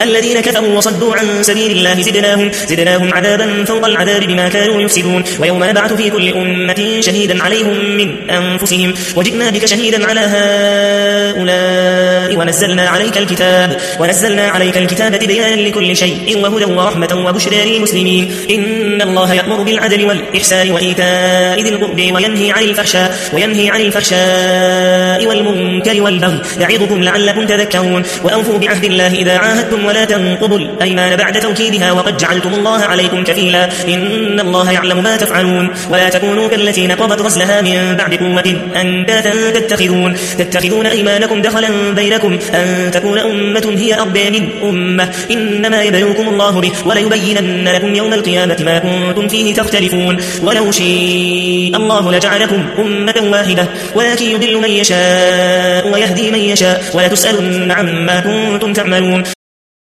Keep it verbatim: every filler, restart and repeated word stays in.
الذين كفروا وصدوا عن سبيل الله زدناهم, زدناهم عذابا فوق العذاب بما كانوا يفسدون ويوم نبعث في كل أمة شهيدا عليهم من أنفسهم وجئنا بك شهيدا على هؤلاء ونزلنا عليك الكتاب ونزلنا عليك الكتاب بيانا لكل شيء وهدى ورحمة وبشرى للمسلمين إن الله يأمر بالعدل والإحسان وإيتاء ذي القربى وينهي عن الفحشاء وينهي عن الفحشاء والمنكر والبغي يعظكم لعلكم تذكرون وأوفوا بعهد الله إذا عاهدتم ولا تنقضوا الأيمان بعد توكيدها وقد جعلتم الله عليكم كفيلا إن الله يعلم ما تفعلون ولا تكونوا كالتي نقضت غزلها من بعد قوة أندادا تتخذون تتخذون أيمانكم دخلا بينكم أن تكون أمة هي أربى من أمة إنما يبلوكم الله به وليبينن لكم يوم القيامة ما كنتم فيه تختلفون ولو شاء الله لجعلكم أمة واحدة ولكن يضل من يشاء ويهدي من يشاء ولا تسألن عما كنتم تعملون.